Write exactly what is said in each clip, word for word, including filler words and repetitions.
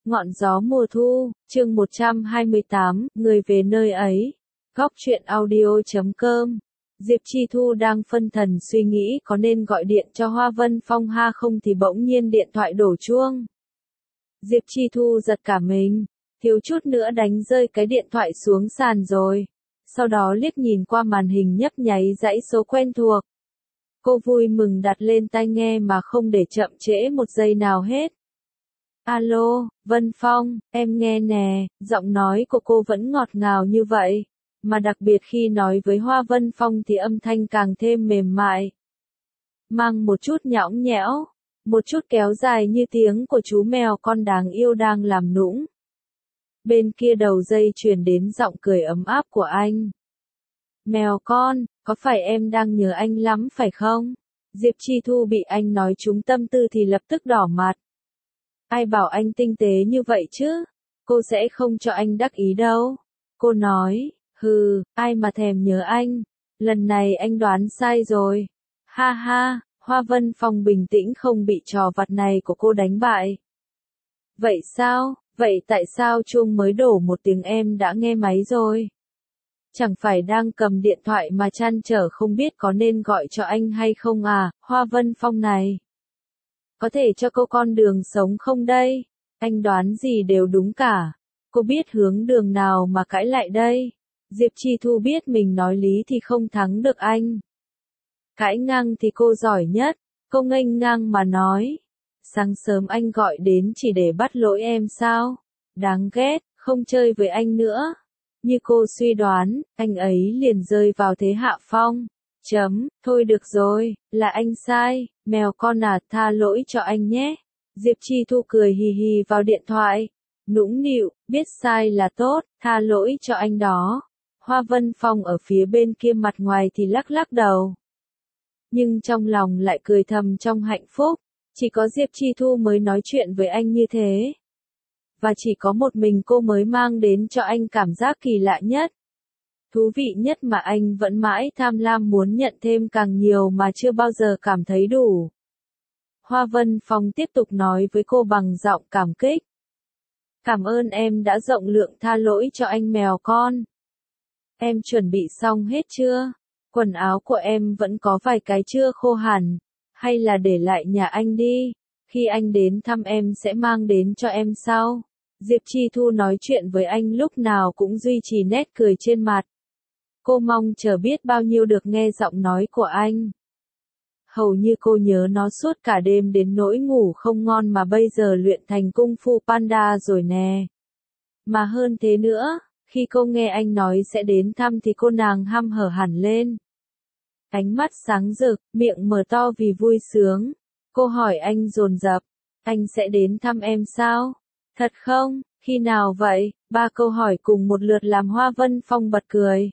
Ngọn gió mùa thu, chương một trăm hai mươi tám, người về nơi ấy. Góc truyện audio chấm com. Diệp Chi Thu đang phân thần suy nghĩ có nên gọi điện cho Hoa Vân Phong ha không thì bỗng nhiên điện thoại đổ chuông. Diệp Chi Thu giật cả mình, thiếu chút nữa đánh rơi cái điện thoại xuống sàn rồi. Sau đó liếc nhìn qua màn hình nhấp nháy dãy số quen thuộc. Cô vui mừng đặt lên tai nghe mà không để chậm trễ một giây nào hết. Alo, Vân Phong, em nghe nè, giọng nói của cô vẫn ngọt ngào như vậy, mà đặc biệt khi nói với Hoa Vân Phong thì âm thanh càng thêm mềm mại. Mang một chút nhõng nhẽo, một chút kéo dài như tiếng của chú mèo con đáng yêu đang làm nũng. Bên kia đầu dây truyền đến giọng cười ấm áp của anh. Mèo con, có phải em đang nhớ anh lắm phải không? Diệp Chi Thu bị anh nói trúng tâm tư thì lập tức đỏ mặt. Ai bảo anh tinh tế như vậy chứ? Cô sẽ không cho anh đắc ý đâu. Cô nói, hừ, ai mà thèm nhớ anh. Lần này anh đoán sai rồi. Ha ha, Hoa Vân Phong bình tĩnh không bị trò vặt này của cô đánh bại. Vậy sao? Vậy tại sao chuông mới đổ một tiếng em đã nghe máy rồi? Chẳng phải đang cầm điện thoại mà trăn trở không biết có nên gọi cho anh hay không à, Hoa Vân Phong này. Có thể cho cô con đường sống không đây? Anh đoán gì đều đúng cả. Cô biết hướng đường nào mà cãi lại đây? Diệp Chi Thu biết mình nói lý thì không thắng được anh. Cãi ngang thì cô giỏi nhất. Cô nghênh ngang mà nói. Sáng sớm anh gọi đến chỉ để bắt lỗi em sao? Đáng ghét, không chơi với anh nữa. Như cô suy đoán, anh ấy liền rơi vào thế hạ phong. Chấm, thôi được rồi, là anh sai, mèo con à, tha lỗi cho anh nhé. Diệp Chi Thu cười hì hì vào điện thoại. Nũng nịu, biết sai là tốt, tha lỗi cho anh đó. Hoa Vân Phong ở phía bên kia mặt ngoài thì lắc lắc đầu. Nhưng trong lòng lại cười thầm trong hạnh phúc. Chỉ có Diệp Chi Thu mới nói chuyện với anh như thế. Và chỉ có một mình cô mới mang đến cho anh cảm giác kỳ lạ nhất. Thú vị nhất mà anh vẫn mãi tham lam muốn nhận thêm càng nhiều mà chưa bao giờ cảm thấy đủ. Hoa Vân Phong tiếp tục nói với cô bằng giọng cảm kích. Cảm ơn em đã rộng lượng tha lỗi cho anh mèo con. Em chuẩn bị xong hết chưa? Quần áo của em vẫn có vài cái chưa khô hẳn. Hay là để lại nhà anh đi. Khi anh đến thăm em sẽ mang đến cho em sau. Diệp Chi Thu nói chuyện với anh lúc nào cũng duy trì nét cười trên mặt. Cô mong chờ biết bao nhiêu được nghe giọng nói của anh. Hầu như cô nhớ nó suốt cả đêm đến nỗi ngủ không ngon mà bây giờ luyện thành Kung Fu Panda rồi nè. Mà hơn thế nữa, khi cô nghe anh nói sẽ đến thăm thì cô nàng hăm hở hẳn lên. Ánh mắt sáng rực, miệng mở to vì vui sướng. Cô hỏi anh dồn dập, anh sẽ đến thăm em sao? Thật không? Khi nào vậy? Ba câu hỏi cùng một lượt làm Hoa Vân Phong bật cười.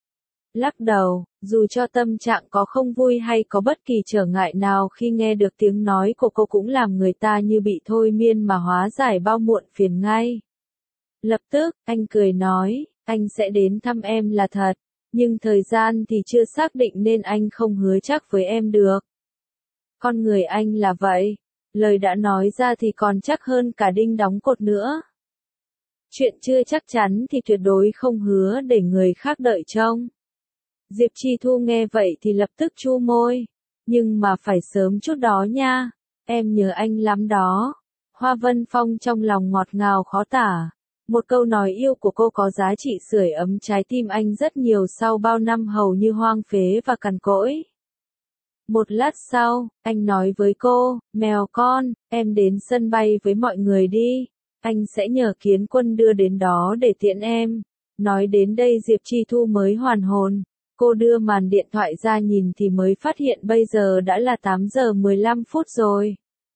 Lắc đầu, dù cho tâm trạng có không vui hay có bất kỳ trở ngại nào khi nghe được tiếng nói của cô cũng làm người ta như bị thôi miên mà hóa giải bao muộn phiền ngay. Lập tức, anh cười nói, anh sẽ đến thăm em là thật, nhưng thời gian thì chưa xác định nên anh không hứa chắc với em được. Con người anh là vậy, lời đã nói ra thì còn chắc hơn cả đinh đóng cột nữa. Chuyện chưa chắc chắn thì tuyệt đối không hứa để người khác đợi trông. Diệp Chi Thu nghe vậy thì lập tức chu môi. Nhưng mà phải sớm chút đó nha. Em nhớ anh lắm đó. Hoa Vân Phong trong lòng ngọt ngào khó tả. Một câu nói yêu của cô có giá trị sưởi ấm trái tim anh rất nhiều sau bao năm hầu như hoang phế và cằn cỗi. Một lát sau, anh nói với cô, mèo con, em đến sân bay với mọi người đi. Anh sẽ nhờ Kiến Quân đưa đến đó để tiễn em. Nói đến đây Diệp Chi Thu mới hoàn hồn. Cô đưa màn điện thoại ra nhìn thì mới phát hiện bây giờ đã là tám giờ mười lăm phút rồi.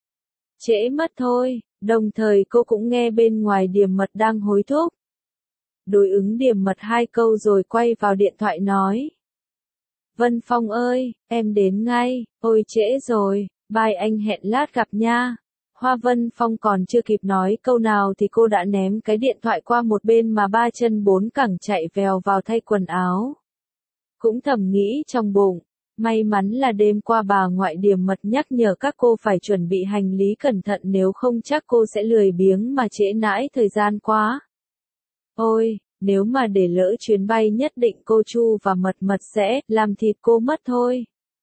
Trễ mất thôi, đồng thời cô cũng nghe bên ngoài Điềm Mật đang hối thúc. Đối ứng Điềm Mật hai câu rồi quay vào điện thoại nói. Vân Phong ơi, em đến ngay, ôi trễ rồi, bye anh hẹn lát gặp nha. Hoa Vân Phong còn chưa kịp nói câu nào thì cô đã ném cái điện thoại qua một bên mà ba chân bốn cẳng chạy vèo vào thay quần áo. Cũng thầm nghĩ trong bụng, May mắn là đêm qua bà ngoại Điềm mật nhắc nhở các cô phải chuẩn bị hành lý cẩn thận nếu không chắc cô sẽ lười biếng mà trễ nải thời gian quá. Ôi, nếu mà để lỡ chuyến bay nhất định cô Chu và Mật Mật sẽ làm thịt cô mất thôi.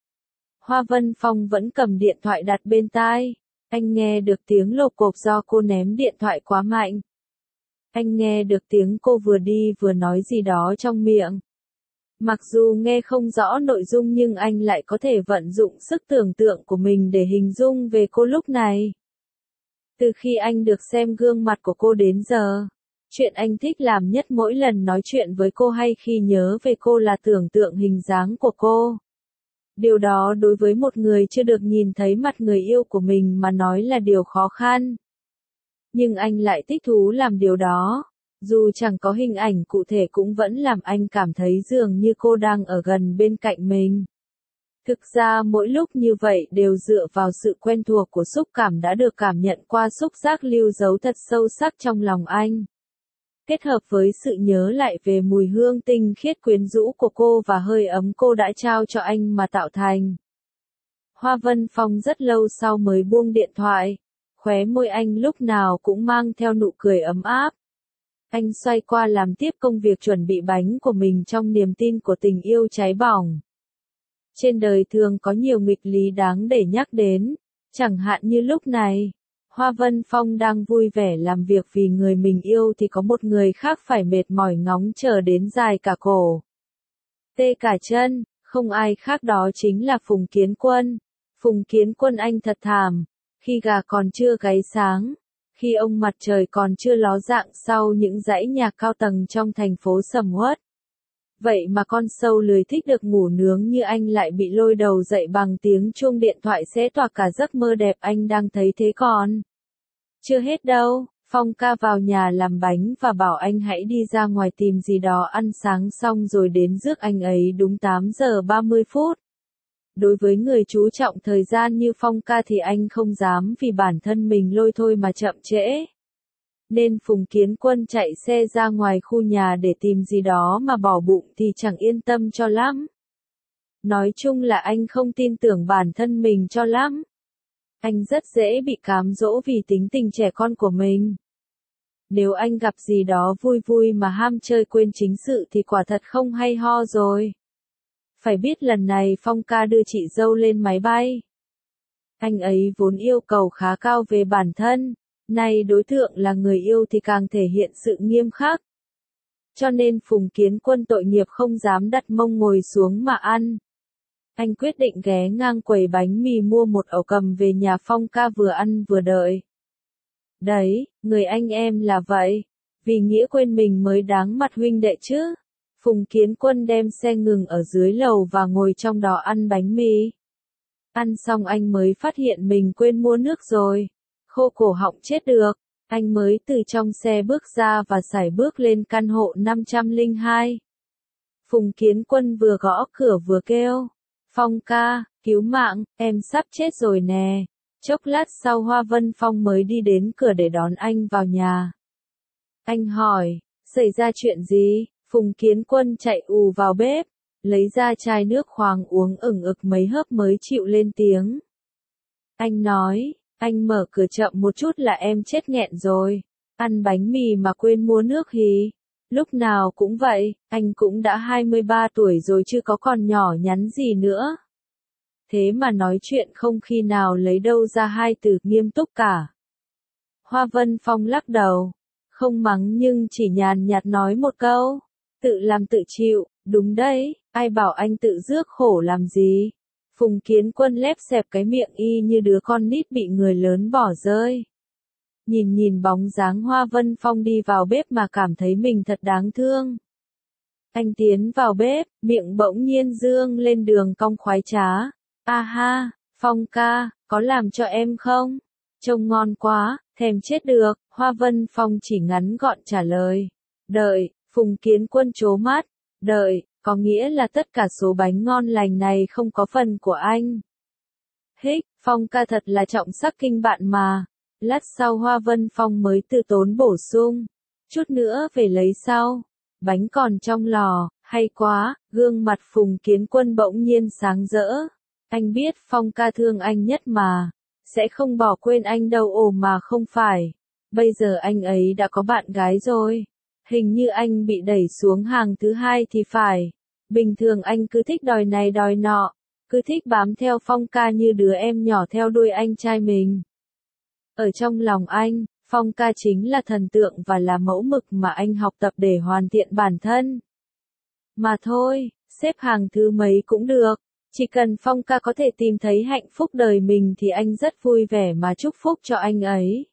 Hoa Vân Phong vẫn cầm điện thoại đặt bên tai. Anh nghe được tiếng lộp cộp do cô ném điện thoại quá mạnh. Anh nghe được tiếng cô vừa đi vừa nói gì đó trong miệng. Mặc dù nghe không rõ nội dung nhưng anh lại có thể vận dụng sức tưởng tượng của mình để hình dung về cô lúc này. Từ khi anh được xem gương mặt của cô đến giờ, chuyện anh thích làm nhất mỗi lần nói chuyện với cô hay khi nhớ về cô là tưởng tượng hình dáng của cô. Điều đó đối với một người chưa được nhìn thấy mặt người yêu của mình mà nói là điều khó khăn. Nhưng anh lại thích thú làm điều đó. Dù chẳng có hình ảnh cụ thể cũng vẫn làm anh cảm thấy dường như cô đang ở gần bên cạnh mình. Thực ra mỗi lúc như vậy đều dựa vào sự quen thuộc của xúc cảm đã được cảm nhận qua xúc giác lưu dấu thật sâu sắc trong lòng anh. Kết hợp với sự nhớ lại về mùi hương tinh khiết quyến rũ của cô và hơi ấm cô đã trao cho anh mà tạo thành. Hoa Vân Phong rất lâu sau mới buông điện thoại. Khóe môi anh lúc nào cũng mang theo nụ cười ấm áp. Anh xoay qua làm tiếp công việc chuẩn bị bánh của mình trong niềm tin của tình yêu cháy bỏng. Trên đời thường có nhiều nghịch lý đáng để nhắc đến, chẳng hạn như lúc này, Hoa Vân Phong đang vui vẻ làm việc vì người mình yêu thì có một người khác phải mệt mỏi ngóng chờ đến dài cả cổ. Tê cả chân, không ai khác đó chính là Phùng Kiến Quân. Phùng Kiến Quân anh thật thảm, khi gà còn chưa gáy sáng. Khi ông mặt trời còn chưa ló dạng sau những dãy nhà cao tầng trong thành phố sầm uất. Vậy mà con sâu lười thích được ngủ nướng như anh lại bị lôi đầu dậy bằng tiếng chuông điện thoại xé toạc cả giấc mơ đẹp anh đang thấy thế còn. Chưa hết đâu, Phong ca vào nhà làm bánh và bảo anh hãy đi ra ngoài tìm gì đó ăn sáng xong rồi đến rước anh ấy đúng tám giờ ba mươi phút. Đối với người chú trọng thời gian như Phong ca thì anh không dám vì bản thân mình lôi thôi mà chậm trễ. Nên Phùng Kiến Quân chạy xe ra ngoài khu nhà để tìm gì đó mà bỏ bụng thì chẳng yên tâm cho lắm. Nói chung là anh không tin tưởng bản thân mình cho lắm. Anh rất dễ bị cám dỗ vì tính tình trẻ con của mình. Nếu anh gặp gì đó vui vui mà ham chơi quên chính sự thì quả thật không hay ho rồi. Phải biết lần này Phong ca đưa chị dâu lên máy bay. Anh ấy vốn yêu cầu khá cao về bản thân, nay đối tượng là người yêu thì càng thể hiện sự nghiêm khắc. Cho nên Phùng Kiến Quân tội nghiệp không dám đặt mông ngồi xuống mà ăn. Anh quyết định ghé ngang quầy bánh mì mua một ổ cầm về nhà Phong ca vừa ăn vừa đợi. Đấy, người anh em là vậy, vì nghĩa quên mình mới đáng mặt huynh đệ chứ. Phùng Kiến Quân đem xe ngừng ở dưới lầu và ngồi trong đó ăn bánh mì. Ăn xong anh mới phát hiện mình quên mua nước rồi. Khô cổ họng chết được. Anh mới từ trong xe bước ra và sải bước lên căn hộ năm không hai. Phùng Kiến Quân vừa gõ cửa vừa kêu. Phong ca, cứu mạng, em sắp chết rồi nè. Chốc lát sau Hoa Vân Phong mới đi đến cửa để đón anh vào nhà. Anh hỏi, xảy ra chuyện gì? Phùng Kiến Quân chạy ù vào bếp, lấy ra chai nước khoáng uống ửng ực mấy hớp mới chịu lên tiếng. Anh nói, anh mở cửa chậm một chút là em chết nghẹn rồi. Ăn bánh mì mà quên mua nước hì. Lúc nào cũng vậy, anh cũng đã hai mươi ba tuổi rồi chứ có còn nhỏ nhắn gì nữa. Thế mà nói chuyện không khi nào lấy đâu ra hai từ nghiêm túc cả. Hoa Vân Phong lắc đầu, không mắng nhưng chỉ nhàn nhạt nói một câu. Tự làm tự chịu, đúng đấy, ai bảo anh tự rước khổ làm gì. Phùng Kiến Quân lép xẹp cái miệng y như đứa con nít bị người lớn bỏ rơi. Nhìn nhìn bóng dáng Hoa Vân Phong đi vào bếp mà cảm thấy mình thật đáng thương. Anh tiến vào bếp, miệng bỗng nhiên dương lên đường cong khoái trá. A ha, Phong ca, có làm cho em không? Trông ngon quá, thèm chết được, Hoa Vân Phong chỉ ngắn gọn trả lời. Đợi, Phùng Kiến Quân trố mắt. Đợi, có nghĩa là tất cả số bánh ngon lành này không có phần của anh. Hích, Phong ca thật là trọng sắc kinh bạn mà. Lát sau Hoa Vân Phong mới từ tốn bổ sung. Chút nữa về lấy sau. Bánh còn trong lò, Hay quá, gương mặt Phùng Kiến Quân bỗng nhiên sáng rỡ. Anh biết Phong ca thương anh nhất mà. Sẽ không bỏ quên anh đâu. Ồ mà không phải. Bây giờ anh ấy đã có bạn gái rồi. Hình như anh bị đẩy xuống hàng thứ hai thì phải. Bình thường anh cứ thích đòi này đòi nọ. Cứ thích bám theo Phong ca như đứa em nhỏ theo đuôi anh trai mình. Ở trong lòng anh, Phong ca chính là thần tượng và là mẫu mực mà anh học tập để hoàn thiện bản thân. Mà thôi, xếp hàng thứ mấy cũng được. Chỉ cần Phong ca có thể tìm thấy hạnh phúc đời mình thì anh rất vui vẻ mà chúc phúc cho anh ấy.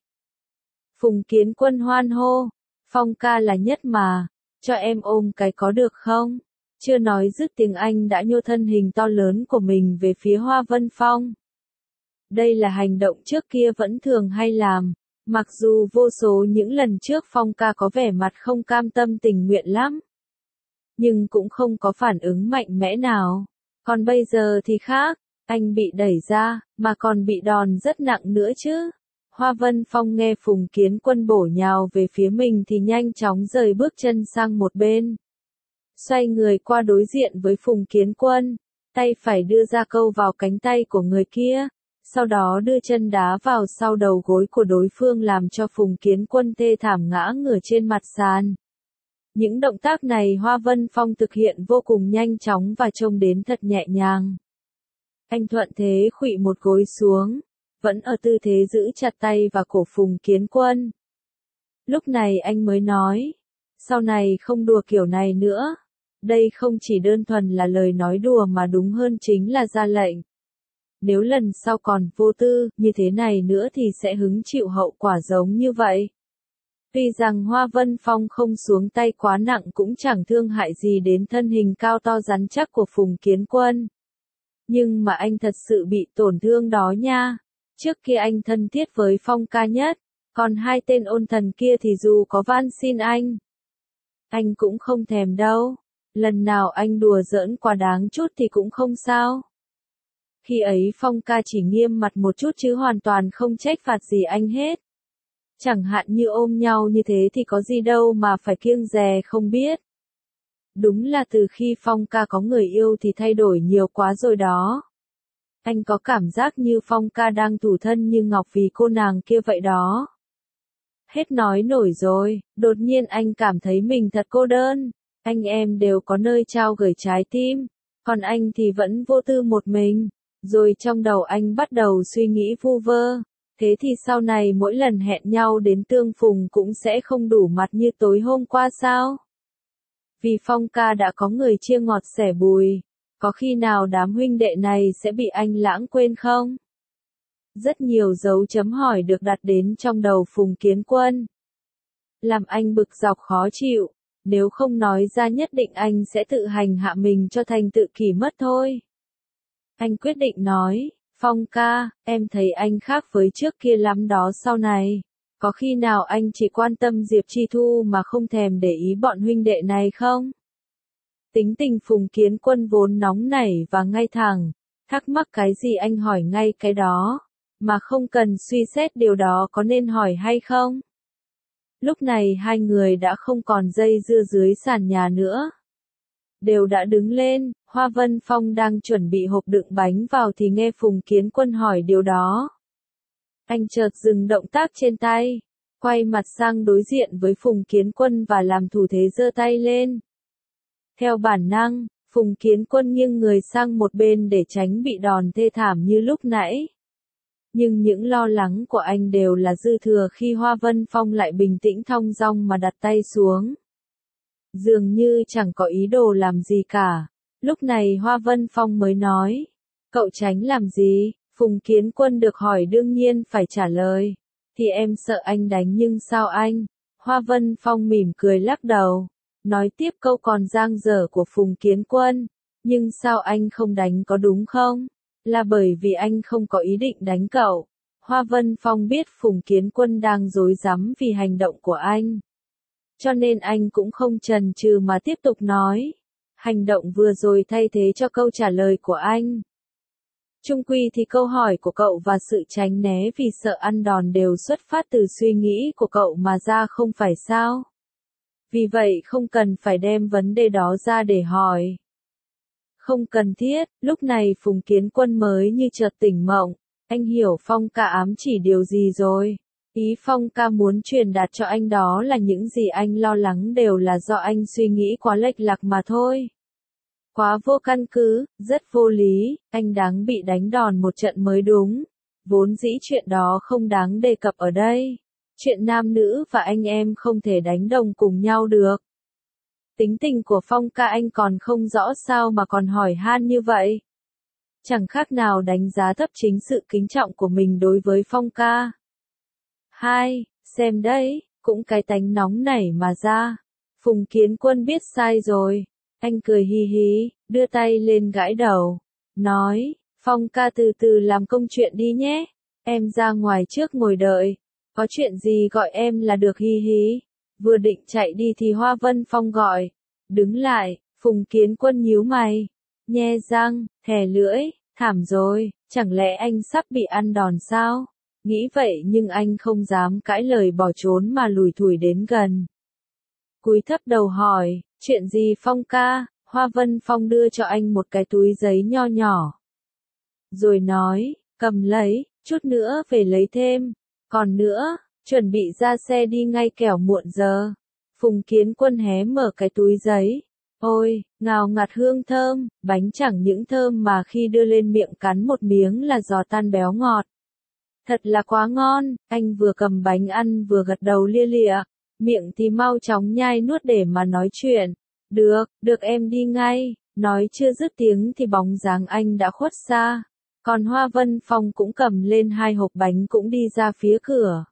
Phùng Kiến Quân hoan hô. Phong ca là nhất mà. Cho em ôm cái có được không? Chưa nói dứt tiếng anh đã nhô thân hình to lớn của mình về phía Hoa Vân Phong. Đây là hành động trước kia vẫn thường hay làm. Mặc dù vô số những lần trước Phong ca có vẻ mặt không cam tâm tình nguyện lắm. Nhưng cũng không có phản ứng mạnh mẽ nào. Còn bây giờ thì khác, anh bị đẩy ra, mà còn bị đòn rất nặng nữa chứ. Hoa Vân Phong nghe Phùng Kiến Quân bổ nhào về phía mình thì nhanh chóng rời bước chân sang một bên. Xoay người qua đối diện với Phùng Kiến Quân, tay phải đưa ra câu vào cánh tay của người kia, sau đó đưa chân đá vào sau đầu gối của đối phương làm cho Phùng Kiến Quân thê thảm ngã ngửa trên mặt sàn. Những động tác này Hoa Vân Phong thực hiện vô cùng nhanh chóng và trông đến thật nhẹ nhàng. Anh thuận thế khuỵu một gối xuống, vẫn ở tư thế giữ chặt tay và cổ Phùng Kiến Quân. Lúc này anh mới nói, sau này không đùa kiểu này nữa. Đây không chỉ đơn thuần là lời nói đùa mà đúng hơn chính là ra lệnh. Nếu lần sau còn vô tư như thế này nữa thì sẽ hứng chịu hậu quả giống như vậy. Tuy rằng Hoa Vân Phong không xuống tay quá nặng cũng chẳng thương hại gì đến thân hình cao to rắn chắc của Phùng Kiến Quân. Nhưng mà anh thật sự bị tổn thương đó nha. Trước kia anh thân thiết với Phong ca nhất, còn hai tên ôn thần kia thì dù có van xin anh, anh cũng không thèm đâu. Lần nào anh đùa giỡn quá đáng chút thì cũng không sao. Khi ấy Phong ca chỉ nghiêm mặt một chút chứ hoàn toàn không trách phạt gì anh hết. Chẳng hạn như ôm nhau như thế thì có gì đâu mà phải kiêng dè không biết. Đúng là từ khi Phong ca có người yêu thì thay đổi nhiều quá rồi đó. Anh có cảm giác như Phong ca đang tủi thân như ngọc vì cô nàng kia vậy đó. Hết nói nổi rồi, đột nhiên anh cảm thấy mình thật cô đơn. Anh em đều có nơi trao gửi trái tim, còn anh thì vẫn vô tư một mình. Rồi trong đầu anh bắt đầu suy nghĩ vu vơ. Thế thì sau này mỗi lần hẹn nhau đến tương phùng cũng sẽ không đủ mặt như tối hôm qua sao? Vì Phong ca đã có người chia ngọt sẻ bùi. Có khi nào đám huynh đệ này sẽ bị anh lãng quên không? Rất nhiều dấu chấm hỏi được đặt đến trong đầu Phùng Kiến Quân. Làm anh bực dọc khó chịu. Nếu không nói ra nhất định anh sẽ tự hành hạ mình cho thành tự kỷ mất thôi. Anh quyết định nói, Phong ca, em thấy anh khác với trước kia lắm đó sau này. Có khi nào anh chỉ quan tâm Diệp Chi Thu mà không thèm để ý bọn huynh đệ này không? Tính tình Phùng Kiến Quân vốn nóng nảy và ngay thẳng. Thắc mắc cái gì anh hỏi ngay cái đó. Mà không cần suy xét điều đó có nên hỏi hay không? Lúc này hai người đã không còn dây dưa dưới sàn nhà nữa. Đều đã đứng lên, Hoa Vân Phong đang chuẩn bị hộp đựng bánh vào thì nghe Phùng Kiến Quân hỏi điều đó. Anh chợt dừng động tác trên tay, quay mặt sang đối diện với Phùng Kiến Quân và làm thủ thế giơ tay lên. Theo bản năng, Phùng Kiến Quân nghiêng người sang một bên để tránh bị đòn thê thảm như lúc nãy. Nhưng những lo lắng của anh đều là dư thừa khi Hoa Vân Phong lại bình tĩnh thong dong mà đặt tay xuống. Dường như chẳng có ý đồ làm gì cả. Lúc này Hoa Vân Phong mới nói. Cậu tránh làm gì? Phùng Kiến Quân được hỏi đương nhiên phải trả lời. Thì em sợ anh đánh nhưng sao anh? Hoa Vân Phong mỉm cười lắc đầu. Nói tiếp câu còn dang dở của Phùng Kiến Quân. Nhưng sao anh không đánh có đúng không? Là bởi vì anh không có ý định đánh cậu. Hoa Vân Phong biết Phùng Kiến Quân đang rối rắm vì hành động của anh. Cho nên anh cũng không chần chừ mà tiếp tục nói. Hành động vừa rồi thay thế cho câu trả lời của anh. Chung quy thì câu hỏi của cậu và sự tránh né vì sợ ăn đòn đều xuất phát từ suy nghĩ của cậu mà ra không phải sao? Vì vậy không cần phải đem vấn đề đó ra để hỏi. Không cần thiết, lúc này Phùng Kiến Quân mới như chợt tỉnh mộng. Anh hiểu Phong ca ám chỉ điều gì rồi. Ý Phong ca muốn truyền đạt cho anh đó là những gì anh lo lắng đều là do anh suy nghĩ quá lệch lạc mà thôi. Quá vô căn cứ, rất vô lý, anh đáng bị đánh đòn một trận mới đúng. Vốn dĩ chuyện đó không đáng đề cập ở đây. Chuyện nam nữ và anh em không thể đánh đồng cùng nhau được. Tính tình của Phong ca anh còn không rõ sao mà còn hỏi han như vậy. Chẳng khác nào đánh giá thấp chính sự kính trọng của mình đối với Phong ca. Hai, xem đấy, cũng cái tánh nóng nảy mà ra. Phùng Kiến Quân biết sai rồi. Anh cười hi hí, đưa tay lên gãi đầu. Nói, Phong ca từ từ làm công chuyện đi nhé. Em ra ngoài trước ngồi đợi. Có chuyện gì gọi em là được hi hí. Vừa định chạy đi thì Hoa Vân Phong gọi. Đứng lại, Phùng Kiến Quân nhíu mày. Nhe răng, thè lưỡi, thảm rồi, chẳng lẽ anh sắp bị ăn đòn sao? Nghĩ vậy nhưng anh không dám cãi lời bỏ trốn mà lủi thủi đến gần. Cúi thấp đầu hỏi, chuyện gì Phong ca? Hoa Vân Phong đưa cho anh một cái túi giấy nho nhỏ. Rồi nói, cầm lấy, chút nữa về lấy thêm. Còn nữa, chuẩn bị ra xe đi ngay kẻo muộn giờ. Phùng Kiến Quân hé mở cái túi giấy. Ôi, ngào ngạt hương thơm, bánh chẳng những thơm mà khi đưa lên miệng cắn một miếng là giò tan béo ngọt. Thật là quá ngon, anh vừa cầm bánh ăn vừa gật đầu lia lịa, miệng thì mau chóng nhai nuốt để mà nói chuyện. Được, được em đi ngay, nói chưa dứt tiếng thì bóng dáng anh đã khuất xa. Còn Hoa Vân Phong cũng cầm lên hai hộp bánh cũng đi ra phía cửa.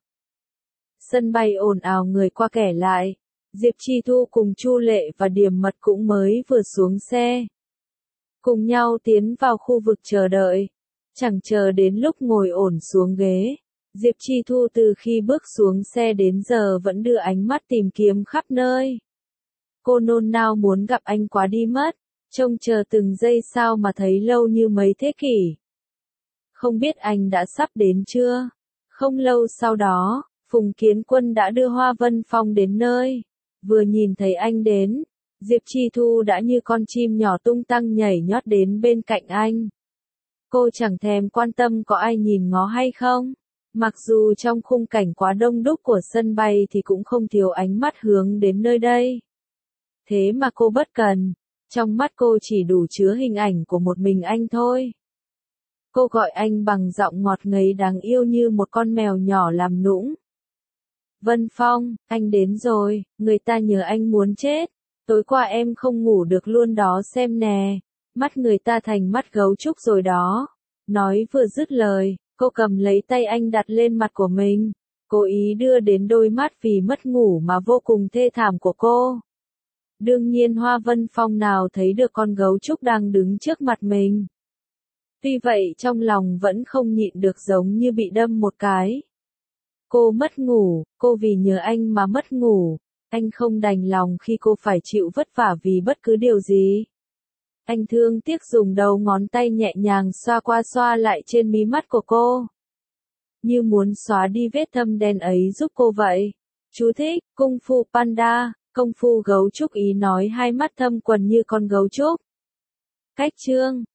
Sân bay ồn ào người qua kẻ lại. Diệp Chi Thu cùng Chu Lệ và Điềm Mật cũng mới vừa xuống xe. Cùng nhau tiến vào khu vực chờ đợi. Chẳng chờ đến lúc ngồi ổn xuống ghế. Diệp Chi Thu từ khi bước xuống xe đến giờ vẫn đưa ánh mắt tìm kiếm khắp nơi. Cô nôn nao muốn gặp anh quá đi mất. Trông chờ từng giây sao mà thấy lâu như mấy thế kỷ. Không biết anh đã sắp đến chưa? Không lâu sau đó, Phùng Kiến Quân đã đưa Hoa Vân Phong đến nơi. Vừa nhìn thấy anh đến, Diệp Chi Thu đã như con chim nhỏ tung tăng nhảy nhót đến bên cạnh anh. Cô chẳng thèm quan tâm có ai nhìn ngó hay không. Mặc dù trong khung cảnh quá đông đúc của sân bay thì cũng không thiếu ánh mắt hướng đến nơi đây. Thế mà cô bất cần. Trong mắt cô chỉ đủ chứa hình ảnh của một mình anh thôi. Cô gọi anh bằng giọng ngọt ngấy đáng yêu như một con mèo nhỏ làm nũng. Vân Phong, anh đến rồi, người ta nhớ anh muốn chết. Tối qua em không ngủ được luôn đó xem nè. Mắt người ta thành mắt gấu trúc rồi đó. Nói vừa dứt lời, cô cầm lấy tay anh đặt lên mặt của mình. Cố ý đưa đến đôi mắt vì mất ngủ mà vô cùng thê thảm của cô. Đương nhiên Hoa Vân Phong nào thấy được con gấu trúc đang đứng trước mặt mình. Tuy vậy trong lòng vẫn không nhịn được giống như bị đâm một cái. Cô mất ngủ, cô vì nhớ anh mà mất ngủ. Anh không đành lòng khi cô phải chịu vất vả vì bất cứ điều gì. Anh thương tiếc dùng đầu ngón tay nhẹ nhàng xoa qua xoa lại trên mí mắt của cô. Như muốn xóa đi vết thâm đen ấy giúp cô vậy. Chú thích, Kung Fu Panda, công phu gấu trúc ý nói hai mắt thâm quần như con gấu trúc. Cách chương